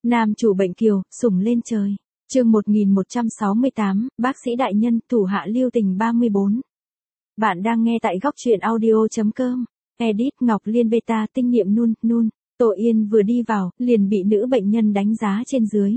Nam chủ bệnh kiều, sủng lên trời. Chương 1168, bác sĩ đại nhân, thủ hạ lưu tình 34. Bạn đang nghe tại góc truyện audio.com. Edit Ngọc Liên beta tinh niệm nun. Tô Yên vừa đi vào, liền bị nữ bệnh nhân đánh giá trên dưới.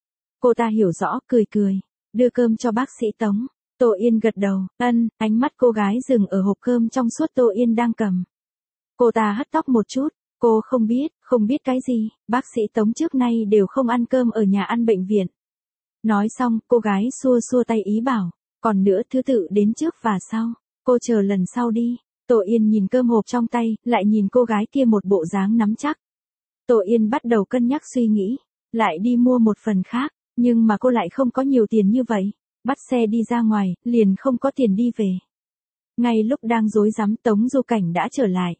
Cô ta hiểu rõ, cười. Đưa cơm cho bác sĩ Tống. Tô Yên gật đầu, ánh mắt cô gái dừng ở hộp cơm trong suốt Tô Yên đang cầm. Cô ta hất tóc một chút. Cô không biết cái gì, bác sĩ Tống trước nay đều không ăn cơm ở nhà ăn bệnh viện. Nói xong, cô gái xua tay ý bảo, còn nữa thứ tự đến trước và sau, cô chờ lần sau đi. Tô Yên nhìn cơm hộp trong tay, lại nhìn cô gái kia một bộ dáng nắm chắc. Tô Yên bắt đầu cân nhắc suy nghĩ, lại đi mua một phần khác, nhưng mà cô lại không có nhiều tiền như vậy, bắt xe đi ra ngoài, liền không có tiền đi về. Ngay lúc đang rối rắm, Tống Du Cảnh đã trở lại.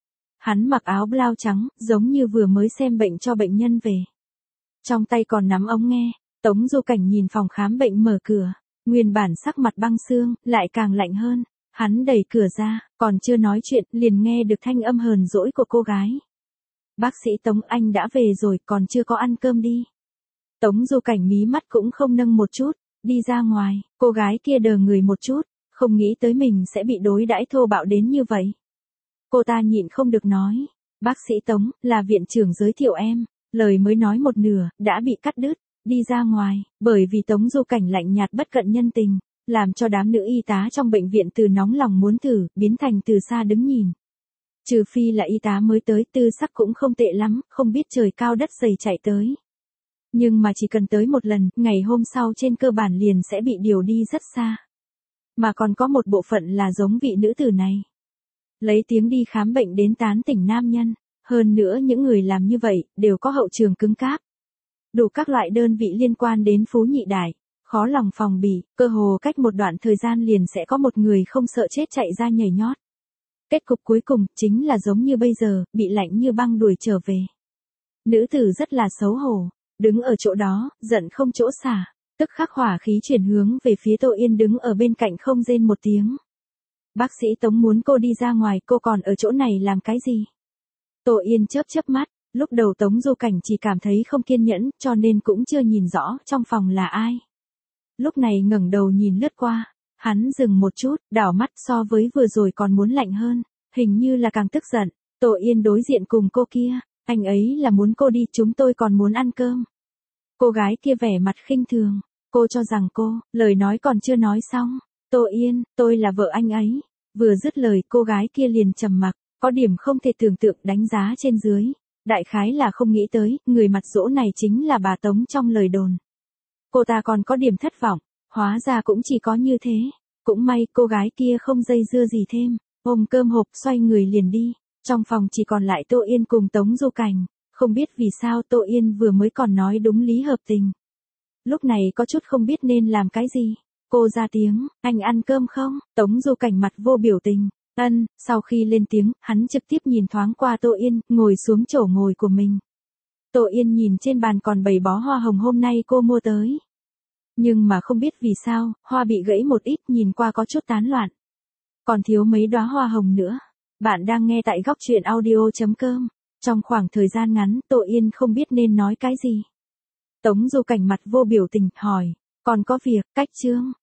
Hắn mặc áo blau trắng, giống như vừa mới xem bệnh cho bệnh nhân về. Trong tay còn nắm ống nghe, Tống Du Cảnh nhìn phòng khám bệnh mở cửa, nguyên bản sắc mặt băng xương, lại càng lạnh hơn. Hắn đẩy cửa ra, còn chưa nói chuyện, liền nghe được thanh âm hờn dỗi của cô gái. Bác sĩ Tống, anh đã về rồi, còn chưa có ăn cơm đi. Tống Du Cảnh mí mắt cũng không nâng một chút, đi ra ngoài, cô gái kia đờ người một chút, không nghĩ tới mình sẽ bị đối đãi thô bạo đến như vậy. Cô ta nhịn không được nói, bác sĩ Tống, là viện trưởng giới thiệu em, lời mới nói một nửa, đã bị cắt đứt, đi ra ngoài, bởi vì Tống Du Cảnh lạnh nhạt bất cận nhân tình, làm cho đám nữ y tá trong bệnh viện từ nóng lòng muốn thử, biến thành từ xa đứng nhìn. Trừ phi là y tá mới tới, tư sắc cũng không tệ lắm, không biết trời cao đất dày chạy tới. Nhưng mà chỉ cần tới một lần, ngày hôm sau trên cơ bản liền sẽ bị điều đi rất xa. Mà còn có một bộ phận là giống vị nữ tử này. Lấy tiếng đi khám bệnh đến tán tỉnh nam nhân, hơn nữa những người làm như vậy, đều có hậu trường cứng cáp. Đủ các loại đơn vị liên quan đến phú nhị đại, khó lòng phòng bị, cơ hồ cách một đoạn thời gian liền sẽ có một người không sợ chết chạy ra nhảy nhót. Kết cục cuối cùng, chính là giống như bây giờ, bị lạnh như băng đuổi trở về. Nữ tử rất là xấu hổ, đứng ở chỗ đó, giận không chỗ xả, tức khắc hỏa khí chuyển hướng về phía Tô Yên đứng ở bên cạnh không rên một tiếng. Bác sĩ Tống muốn cô đi ra ngoài, cô còn ở chỗ này làm cái gì? Tô Yên chớp mắt, lúc đầu Tống Du Cảnh chỉ cảm thấy không kiên nhẫn, cho nên cũng chưa nhìn rõ trong phòng là ai. Lúc này ngẩng đầu nhìn lướt qua, hắn dừng một chút, đảo mắt so với vừa rồi còn muốn lạnh hơn, hình như là càng tức giận. Tô Yên đối diện cùng cô kia, anh ấy là muốn cô đi, chúng tôi còn muốn ăn cơm. Cô gái kia vẻ mặt khinh thường, cô cho rằng lời nói còn chưa nói xong. Tô Yên, tôi là vợ anh ấy. Vừa dứt lời, cô gái kia liền trầm mặc, có điểm không thể tưởng tượng đánh giá trên dưới. Đại khái là không nghĩ tới, người mặt dỗ này chính là bà Tống trong lời đồn. Cô ta còn có điểm thất vọng, hóa ra cũng chỉ có như thế. Cũng may cô gái kia không dây dưa gì thêm, ôm cơm hộp xoay người liền đi. Trong phòng chỉ còn lại Tô Yên cùng Tống Du Cảnh, không biết vì sao Tô Yên vừa mới còn nói đúng lý hợp tình. Lúc này có chút không biết nên làm cái gì. Cô ra tiếng, anh ăn cơm không? Tống Du Cảnh mặt vô biểu tình, sau khi lên tiếng, hắn trực tiếp nhìn thoáng qua Tô Yên, ngồi xuống chỗ ngồi của mình. Tô Yên nhìn trên bàn còn 7 bó hoa hồng hôm nay cô mua tới. Nhưng mà không biết vì sao, hoa bị gãy một ít, nhìn qua có chút tán loạn. Còn thiếu mấy đóa hoa hồng nữa. Bạn đang nghe tại góc truyện audio.com. Trong khoảng thời gian ngắn, Tô Yên không biết nên nói cái gì. Tống Du Cảnh mặt vô biểu tình, hỏi, còn có việc, cách chương.